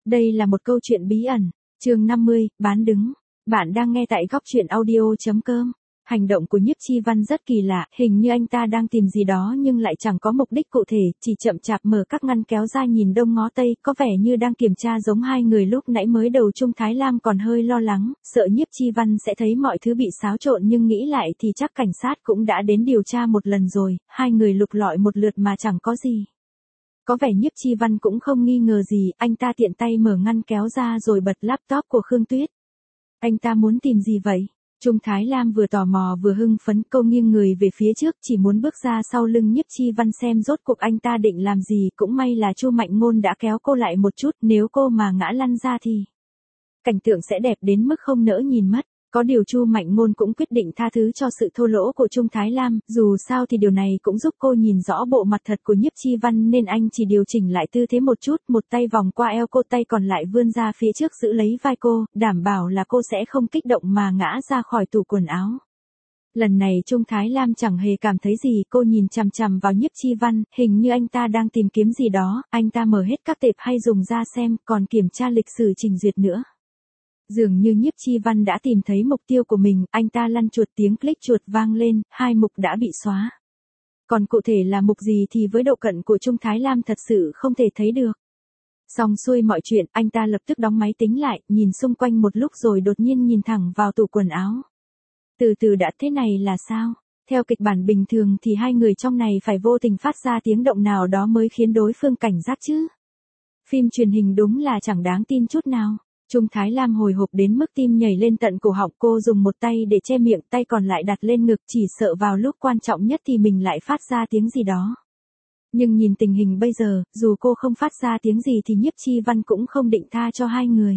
Đây là một câu chuyện bí ẩn. Chương 50, bán đứng. Bạn đang nghe tại góc truyện audio.com. Hành động của Nhiếp Chi Văn rất kỳ lạ, hình như anh ta đang tìm gì đó nhưng lại chẳng có mục đích cụ thể, chỉ chậm chạp mở các ngăn kéo ra nhìn đông ngó tây, có vẻ như đang kiểm tra giống hai người lúc nãy mới đầu. Trung Thái Lam còn hơi lo lắng, sợ Nhiếp Chi Văn sẽ thấy mọi thứ bị xáo trộn, nhưng nghĩ lại thì chắc cảnh sát cũng đã đến điều tra một lần rồi, hai người lục lọi một lượt mà chẳng có gì. Có vẻ Nhiếp Chi Văn cũng không nghi ngờ gì, anh ta tiện tay mở ngăn kéo ra rồi bật laptop của Khương Tuyết. Anh ta muốn tìm gì vậy? Trung Thái Lam vừa tò mò vừa hưng phấn, cô nghiêng người về phía trước, chỉ muốn bước ra sau lưng Nhiếp Chi Văn xem rốt cuộc anh ta định làm gì. Cũng may là Chu Mạnh Ngôn đã kéo cô lại một chút, nếu cô mà ngã lăn ra thì cảnh tượng sẽ đẹp đến mức không nỡ nhìn mất. Có điều Chu Mạnh Ngôn cũng quyết định tha thứ cho sự thô lỗ của Trung Thái Lam, dù sao thì điều này cũng giúp cô nhìn rõ bộ mặt thật của Nhiếp Chi Văn, nên anh chỉ điều chỉnh lại tư thế một chút, một tay vòng qua eo cô, tay còn lại vươn ra phía trước giữ lấy vai cô, đảm bảo là cô sẽ không kích động mà ngã ra khỏi tủ quần áo. Lần này Trung Thái Lam chẳng hề cảm thấy gì, cô nhìn chằm chằm vào Nhiếp Chi Văn, hình như anh ta đang tìm kiếm gì đó, anh ta mở hết các tệp hay dùng ra xem, còn kiểm tra lịch sử trình duyệt nữa. Dường như Nhiếp Chi Văn đã tìm thấy mục tiêu của mình, anh ta lăn chuột, tiếng click chuột vang lên, hai mục đã bị xóa. Còn cụ thể là mục gì thì với độ cận của Trung Thái Lam thật sự không thể thấy được. Xong xuôi mọi chuyện, anh ta lập tức đóng máy tính lại, nhìn xung quanh một lúc rồi đột nhiên nhìn thẳng vào tủ quần áo. Từ từ đã, thế này là sao? Theo kịch bản bình thường thì hai người trong này phải vô tình phát ra tiếng động nào đó mới khiến đối phương cảnh giác chứ. Phim truyền hình đúng là chẳng đáng tin chút nào. Trung Thái Lam hồi hộp đến mức tim nhảy lên tận cổ họng, cô dùng một tay để che miệng, tay còn lại đặt lên ngực, chỉ sợ vào lúc quan trọng nhất thì mình lại phát ra tiếng gì đó. Nhưng nhìn tình hình bây giờ, dù cô không phát ra tiếng gì thì Nhiếp Chi Văn cũng không định tha cho hai người.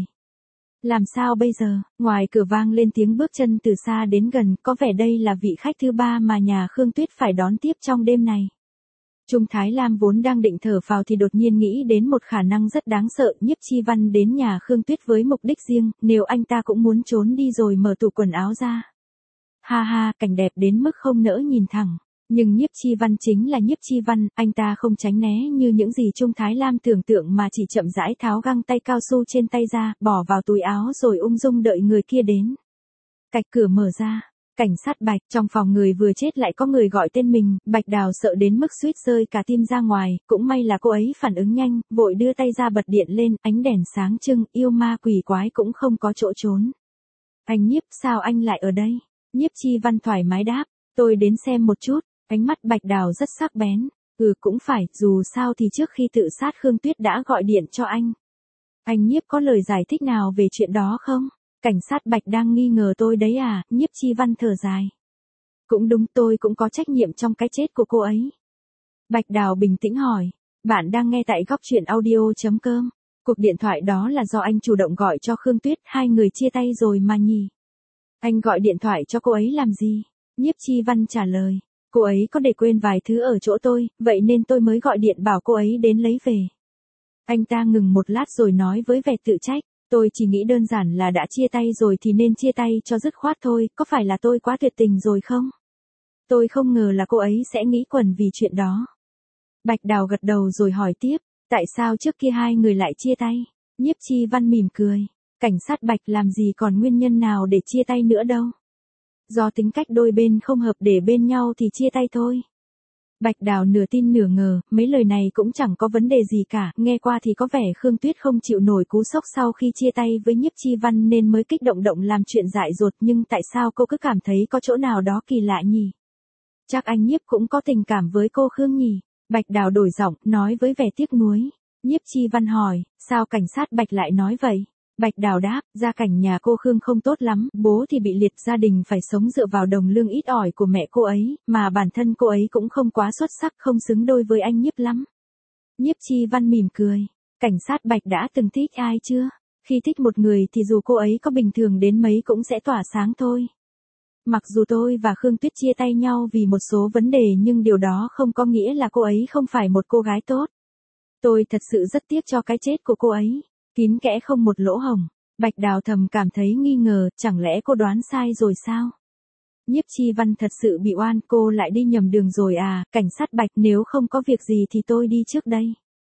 Làm sao bây giờ? Ngoài cửa vang lên tiếng bước chân từ xa đến gần, có vẻ đây là vị khách thứ ba mà nhà Khương Tuyết phải đón tiếp trong đêm này. Trung Thái Lam vốn đang định thở phào thì đột nhiên nghĩ đến một khả năng rất đáng sợ, Nhiếp Chi Văn đến nhà Khương Tuyết với mục đích riêng, nếu anh ta cũng muốn trốn đi rồi mở tủ quần áo ra. Ha ha, cảnh đẹp đến mức không nỡ nhìn thẳng. Nhưng Nhiếp Chi Văn chính là Nhiếp Chi Văn, anh ta không tránh né như những gì Trung Thái Lam tưởng tượng mà chỉ chậm rãi tháo găng tay cao su trên tay ra, bỏ vào túi áo rồi ung dung đợi người kia đến. Cạch cửa mở ra. Cảnh sát Bạch, trong phòng người vừa chết lại có người gọi tên mình, Bạch Đào sợ đến mức suýt rơi cả tim ra ngoài, cũng may là cô ấy phản ứng nhanh, vội đưa tay ra bật điện lên, ánh đèn sáng trưng, yêu ma quỷ quái cũng không có chỗ trốn. Anh Nhiếp, sao anh lại ở đây? Nhiếp Chi Văn thoải mái đáp, tôi đến xem một chút, ánh mắt Bạch Đào rất sắc bén, cũng phải, dù sao thì trước khi tự sát Khương Tuyết đã gọi điện cho anh. Anh Nhiếp có lời giải thích nào về chuyện đó không? Cảnh sát Bạch đang nghi ngờ tôi đấy à? Nhiếp Chi Văn thở dài. Cũng đúng, tôi cũng có trách nhiệm trong cái chết của cô ấy. Bạch Đào bình tĩnh hỏi. Bạn đang nghe tại góc truyện audio.com. Cuộc điện thoại đó là do anh chủ động gọi cho Khương Tuyết, hai người chia tay rồi mà nhỉ? Anh gọi điện thoại cho cô ấy làm gì? Nhiếp Chi Văn trả lời. Cô ấy có để quên vài thứ ở chỗ tôi, vậy nên tôi mới gọi điện bảo cô ấy đến lấy về. Anh ta ngừng một lát rồi nói với vẻ tự trách. Tôi chỉ nghĩ đơn giản là đã chia tay rồi thì nên chia tay cho dứt khoát thôi, có phải là tôi quá tuyệt tình rồi không? Tôi không ngờ là cô ấy sẽ nghĩ quẩn vì chuyện đó. Bạch Đào gật đầu rồi hỏi tiếp, tại sao trước kia hai người lại chia tay? Nhiếp Chi Văn mỉm cười, cảnh sát Bạch làm gì còn nguyên nhân nào để chia tay nữa đâu. Do tính cách đôi bên không hợp để bên nhau thì chia tay thôi. Bạch Đào nửa tin nửa ngờ, mấy lời này cũng chẳng có vấn đề gì cả, nghe qua thì có vẻ Khương Tuyết không chịu nổi cú sốc sau khi chia tay với Nhiếp Chi Văn nên mới kích động làm chuyện dại dột, nhưng tại sao cô cứ cảm thấy có chỗ nào đó kỳ lạ nhỉ? Chắc anh Nhiếp cũng có tình cảm với cô Khương nhỉ? Bạch Đào đổi giọng, nói với vẻ tiếc nuối. Nhiếp Chi Văn hỏi, sao cảnh sát Bạch lại nói vậy? Bạch Đào đáp, gia cảnh nhà cô Khương không tốt lắm, bố thì bị liệt, gia đình phải sống dựa vào đồng lương ít ỏi của mẹ cô ấy, mà bản thân cô ấy cũng không quá xuất sắc, không xứng đôi với anh Nhiếp lắm. Nhiếp Chi Văn mỉm cười, cảnh sát Bạch đã từng thích ai chưa? Khi thích một người thì dù cô ấy có bình thường đến mấy cũng sẽ tỏa sáng thôi. Mặc dù tôi và Khương Tuyết chia tay nhau vì một số vấn đề nhưng điều đó không có nghĩa là cô ấy không phải một cô gái tốt. Tôi thật sự rất tiếc cho cái chết của cô ấy. Kín kẽ không một lỗ hổng. Bạch Đào thầm cảm thấy nghi ngờ, chẳng lẽ cô đoán sai rồi sao? Nhiếp Chi Văn thật sự bị oan, cô lại đi nhầm đường rồi à? Cảnh sát Bạch, nếu không có việc gì thì tôi đi trước đây.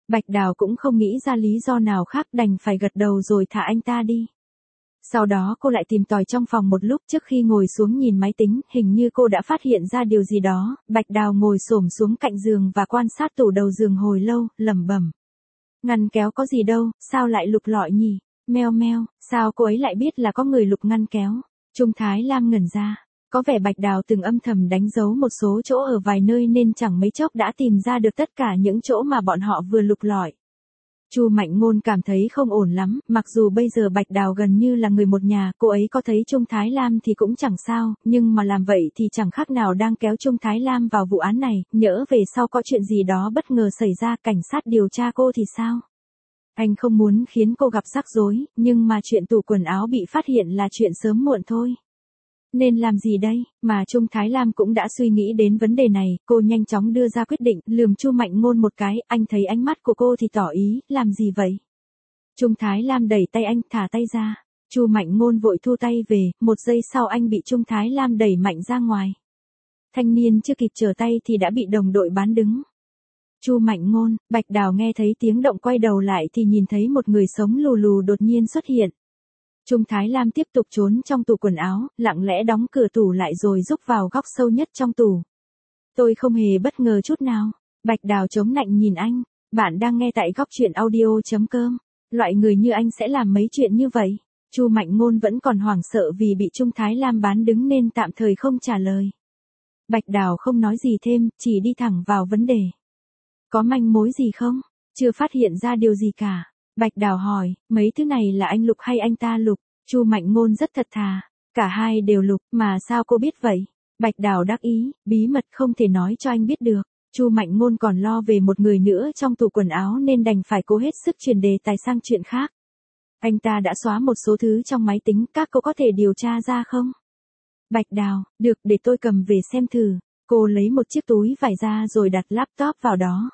Bạch Đào cũng không nghĩ ra lý do nào khác đành phải gật đầu rồi thả anh ta đi. Sau đó cô lại tìm tòi trong phòng một lúc trước khi ngồi xuống nhìn máy tính, hình như cô đã phát hiện ra điều gì đó. Bạch Đào ngồi xổm xuống cạnh giường và quan sát tủ đầu giường hồi lâu, lẩm bẩm. Ngăn kéo có gì đâu, sao lại lục lọi nhỉ? Meo meo, sao cô ấy lại biết là có người lục ngăn kéo? Trung Thái Lam ngẩn ra. Có vẻ Bạch Đào từng âm thầm đánh dấu một số chỗ ở vài nơi nên chẳng mấy chốc đã tìm ra được tất cả những chỗ mà bọn họ vừa lục lọi. Chu Mạnh Ngôn cảm thấy không ổn lắm, mặc dù bây giờ Bạch Đào gần như là người một nhà, cô ấy có thấy Trung Thái Lam thì cũng chẳng sao, nhưng mà làm vậy thì chẳng khác nào đang kéo Trung Thái Lam vào vụ án này, nhỡ về sau có chuyện gì đó bất ngờ xảy ra cảnh sát điều tra cô thì sao? Anh không muốn khiến cô gặp rắc rối, nhưng mà chuyện tủ quần áo bị phát hiện là chuyện sớm muộn thôi. Nên làm gì đây, mà Trung Thái Lam cũng đã suy nghĩ đến vấn đề này, cô nhanh chóng đưa ra quyết định, lườm Chu Mạnh Ngôn một cái, anh thấy ánh mắt của cô thì tỏ ý, làm gì vậy? Trung Thái Lam đẩy tay anh, thả tay ra. Chu Mạnh Ngôn vội thu tay về, một giây sau anh bị Trung Thái Lam đẩy mạnh ra ngoài. Thanh niên chưa kịp trở tay thì đã bị đồng đội bán đứng. Chu Mạnh Ngôn, Bạch Đào nghe thấy tiếng động quay đầu lại thì nhìn thấy một người sống lù lù đột nhiên xuất hiện. Trung Thái Lam tiếp tục trốn trong tủ quần áo, lặng lẽ đóng cửa tủ lại rồi rúc vào góc sâu nhất trong tủ. Tôi không hề bất ngờ chút nào. Bạch Đào chống nạnh nhìn anh. Bạn đang nghe tại góc truyện audio.com. Loại người như anh sẽ làm mấy chuyện như vậy. Chu Mạnh Ngôn vẫn còn hoảng sợ vì bị Trung Thái Lam bán đứng nên tạm thời không trả lời. Bạch Đào không nói gì thêm, chỉ đi thẳng vào vấn đề. Có manh mối gì không? Chưa phát hiện ra điều gì cả. Bạch Đào hỏi, mấy thứ này là anh lục hay anh ta lục? Chu Mạnh Ngôn rất thật thà, cả hai đều lục, mà sao cô biết vậy? Bạch Đào đắc ý, bí mật không thể nói cho anh biết được. Chu Mạnh Ngôn còn lo về một người nữa trong tủ quần áo nên đành phải cố hết sức chuyển đề tài sang chuyện khác. Anh ta đã xóa một số thứ trong máy tính, các cô có thể điều tra ra không? Bạch Đào, được, để tôi cầm về xem thử. Cô lấy một chiếc túi vải ra rồi đặt laptop vào đó.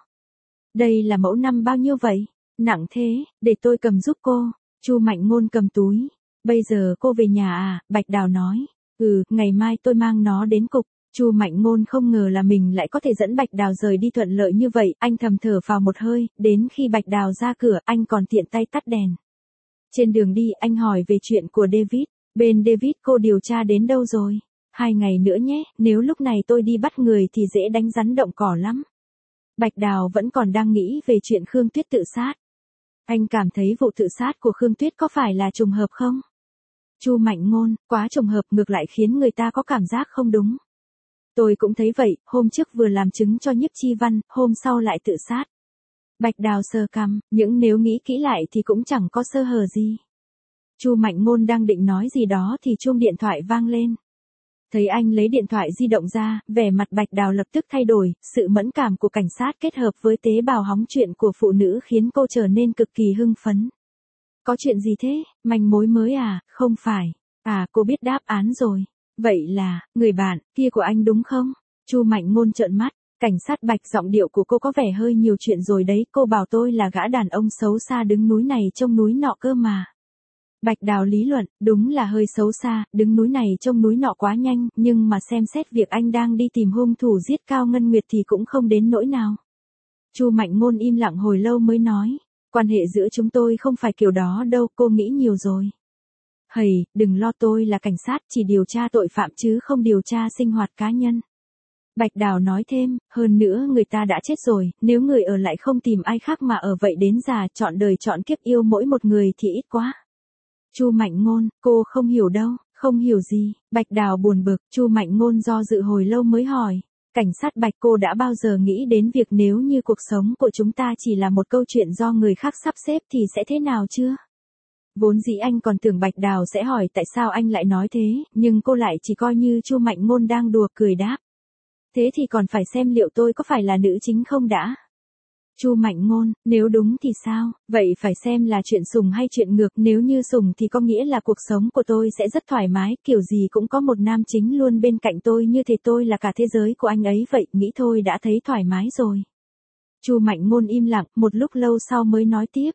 Đây là mẫu năm bao nhiêu vậy? Nặng thế, để tôi cầm giúp cô. Chu Mạnh Ngôn cầm túi. Bây giờ cô về nhà à? Bạch Đào nói. Ngày mai tôi mang nó đến cục. Chu Mạnh Ngôn không ngờ là mình lại có thể dẫn Bạch Đào rời đi thuận lợi như vậy, anh thầm thở phào một hơi, đến khi Bạch Đào ra cửa, anh còn tiện tay tắt đèn. Trên đường đi, anh hỏi về chuyện của David. Bên David cô điều tra đến đâu rồi? 2 ngày nữa nhé, nếu lúc này tôi đi bắt người thì dễ đánh rắn động cỏ lắm. Bạch Đào vẫn còn đang nghĩ về chuyện Khương Tuyết tự sát. Anh cảm thấy vụ tự sát của Khương Tuyết có phải là trùng hợp không? Chu Mạnh Ngôn, quá trùng hợp ngược lại khiến người ta có cảm giác không đúng. Tôi cũng thấy vậy, hôm trước vừa làm chứng cho Nhiếp Chi Văn, hôm sau lại tự sát. Bạch Đào sờ cằm, những nếu nghĩ kỹ lại thì cũng chẳng có sơ hở gì. Chu Mạnh Ngôn đang định nói gì đó thì chuông điện thoại vang lên. Thấy anh lấy điện thoại di động ra, vẻ mặt Bạch Đào lập tức thay đổi, sự mẫn cảm của cảnh sát kết hợp với tế bào hóng chuyện của phụ nữ khiến cô trở nên cực kỳ hưng phấn. Có chuyện gì thế, manh mối mới à? Không phải. À, cô biết đáp án rồi. Vậy là, người bạn kia của anh đúng không? Chu Mạnh Ngôn trợn mắt, cảnh sát Bạch, giọng điệu của cô có vẻ hơi nhiều chuyện rồi đấy, cô bảo tôi là gã đàn ông xấu xa đứng núi này trông núi nọ cơ mà. Bạch Đào lý luận, đúng là hơi xấu xa, đứng núi này trông núi nọ quá nhanh, nhưng mà xem xét việc anh đang đi tìm hung thủ giết Cao Ngân Nguyệt thì cũng không đến nỗi nào. Chu Mạnh Ngôn im lặng hồi lâu mới nói, quan hệ giữa chúng tôi không phải kiểu đó đâu, cô nghĩ nhiều rồi. Hầy, đừng lo, tôi là cảnh sát, chỉ điều tra tội phạm chứ không điều tra sinh hoạt cá nhân. Bạch Đào nói thêm, hơn nữa người ta đã chết rồi, nếu người ở lại không tìm ai khác mà ở vậy đến già, chọn đời chọn kiếp yêu mỗi một người thì ít quá. Chu Mạnh Ngôn, cô không hiểu đâu. Không hiểu gì? Bạch Đào buồn bực, Chu Mạnh Ngôn do dự hồi lâu mới hỏi. Cảnh sát Bạch, cô đã bao giờ nghĩ đến việc nếu như cuộc sống của chúng ta chỉ là một câu chuyện do người khác sắp xếp thì sẽ thế nào chưa? Vốn dĩ anh còn tưởng Bạch Đào sẽ hỏi tại sao anh lại nói thế, nhưng cô lại chỉ coi như Chu Mạnh Ngôn đang đùa cười đáp. Thế thì còn phải xem liệu tôi có phải là nữ chính không đã? Chu Mạnh Ngôn, nếu đúng thì sao? Vậy phải xem là chuyện sủng hay chuyện ngược, nếu như sủng thì có nghĩa là cuộc sống của tôi sẽ rất thoải mái, kiểu gì cũng có một nam chính luôn bên cạnh tôi như thế, tôi là cả thế giới của anh ấy vậy, nghĩ thôi đã thấy thoải mái rồi. Chu Mạnh Ngôn im lặng, một lúc lâu sau mới nói tiếp.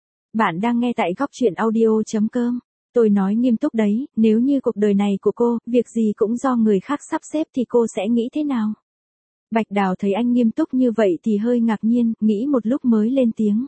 Bạn đang nghe tại góc truyện audio.com. Tôi nói nghiêm túc đấy, nếu như cuộc đời này của cô, việc gì cũng do người khác sắp xếp thì cô sẽ nghĩ thế nào? Bạch Đào thấy anh nghiêm túc như vậy thì hơi ngạc nhiên, nghĩ một lúc mới lên tiếng.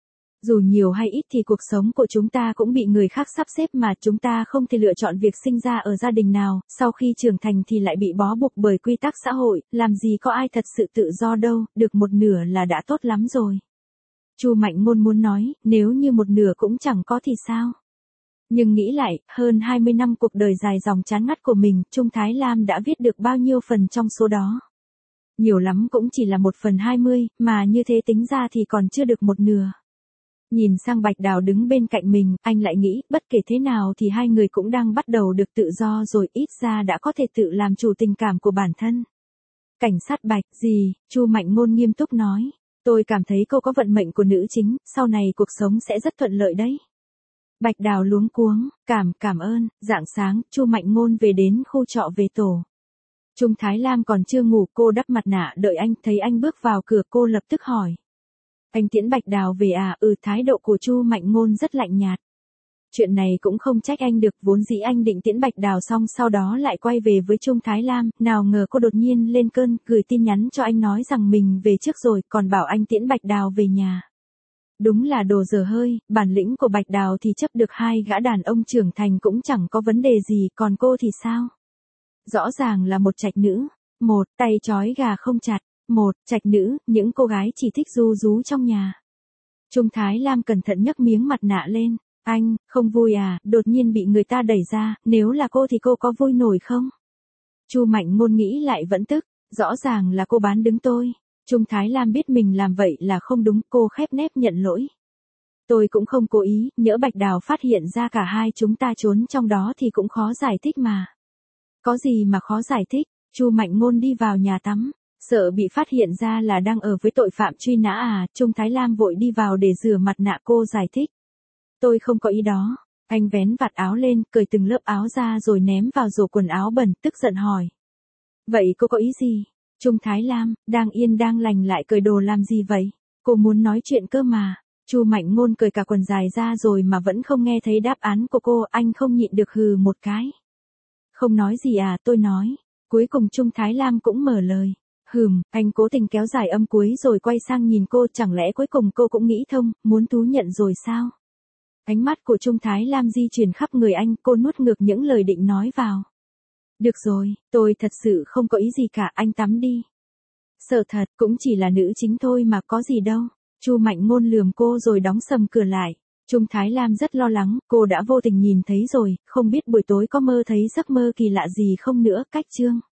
Dù nhiều hay ít thì cuộc sống của chúng ta cũng bị người khác sắp xếp mà chúng ta không thể lựa chọn việc sinh ra ở gia đình nào, sau khi trưởng thành thì lại bị bó buộc bởi quy tắc xã hội, làm gì có ai thật sự tự do đâu, được một nửa là đã tốt lắm rồi. Chu Mạnh Ngôn muốn nói, nếu như một nửa cũng chẳng có thì sao? Nhưng nghĩ lại, hơn 20 năm cuộc đời dài dòng chán ngắt của mình, Trung Thái Lam đã viết được bao nhiêu phần trong số đó? Nhiều lắm cũng chỉ là 1/20, mà như thế tính ra thì còn chưa được một nửa. Nhìn sang Bạch Đào đứng bên cạnh mình, anh lại nghĩ, bất kể thế nào thì hai người cũng đang bắt đầu được tự do rồi, ít ra đã có thể tự làm chủ tình cảm của bản thân. Cảnh sát Bạch, gì? Chu Mạnh Ngôn nghiêm túc nói. Tôi cảm thấy cô có vận mệnh của nữ chính, sau này cuộc sống sẽ rất thuận lợi đấy. Bạch Đào luống cuống, cảm ơn. Rạng sáng, Chu Mạnh Ngôn về đến khu trọ về tổ. Trung Thái Lam còn chưa ngủ, cô đắp mặt nạ đợi anh, thấy anh bước vào cửa cô lập tức hỏi. Anh tiễn Bạch Đào về à? Thái độ của Chu Mạnh Ngôn rất lạnh nhạt. Chuyện này cũng không trách anh được, vốn dĩ anh định tiễn Bạch Đào xong sau đó lại quay về với Trung Thái Lam, nào ngờ cô đột nhiên lên cơn, gửi tin nhắn cho anh nói rằng mình về trước rồi, còn bảo anh tiễn Bạch Đào về nhà. Đúng là đồ dở hơi, bản lĩnh của Bạch Đào thì chấp được hai gã đàn ông trưởng thành cũng chẳng có vấn đề gì, còn cô thì sao? Rõ ràng là một trạch nữ, một, tay trói gà không chặt, một, trạch nữ, những cô gái chỉ thích ru rú trong nhà. Trung Thái Lam cẩn thận nhấc miếng mặt nạ lên, anh, không vui à, đột nhiên bị người ta đẩy ra, nếu là cô thì cô có vui nổi không? Chu Mạnh Ngôn nghĩ lại vẫn tức, rõ ràng là cô bán đứng tôi. Trung Thái Lam biết mình làm vậy là không đúng, cô khép nép nhận lỗi. Tôi cũng không cố ý, nhỡ Bạch Đào phát hiện ra cả hai chúng ta trốn trong đó thì cũng khó giải thích mà. Có gì mà khó giải thích? Chu Mạnh Ngôn đi vào nhà tắm, sợ bị phát hiện ra là đang ở với tội phạm truy nã à? Trung Thái Lam vội đi vào để rửa mặt nạ, cô giải thích. Tôi không có ý đó. Anh vén vạt áo lên, cởi từng lớp áo ra rồi ném vào rổ quần áo bẩn, tức giận hỏi. Vậy cô có ý gì? Trung Thái Lam, đang yên đang lành lại cởi đồ làm gì vậy? Cô muốn nói chuyện cơ mà. Chu Mạnh Ngôn cởi cả quần dài ra rồi mà vẫn không nghe thấy đáp án của cô, anh không nhịn được hừ một cái. Không nói gì à? Tôi nói. Cuối cùng Trung Thái Lam cũng mở lời. Anh cố tình kéo dài âm cuối rồi quay sang nhìn cô, chẳng lẽ cuối cùng cô cũng nghĩ thông, muốn thú nhận rồi sao? Ánh mắt của Trung Thái Lam di chuyển khắp người anh, cô nuốt ngược những lời định nói vào. Được rồi, tôi thật sự không có ý gì cả, anh tắm đi. Sợ thật, cũng chỉ là nữ chính thôi mà có gì đâu. Chu Mạnh Ngôn lườm cô rồi đóng sầm cửa lại. Trung Thái Lam rất lo lắng, cô đã vô tình nhìn thấy rồi, không biết buổi tối có mơ thấy giấc mơ kỳ lạ gì không nữa. Cách chương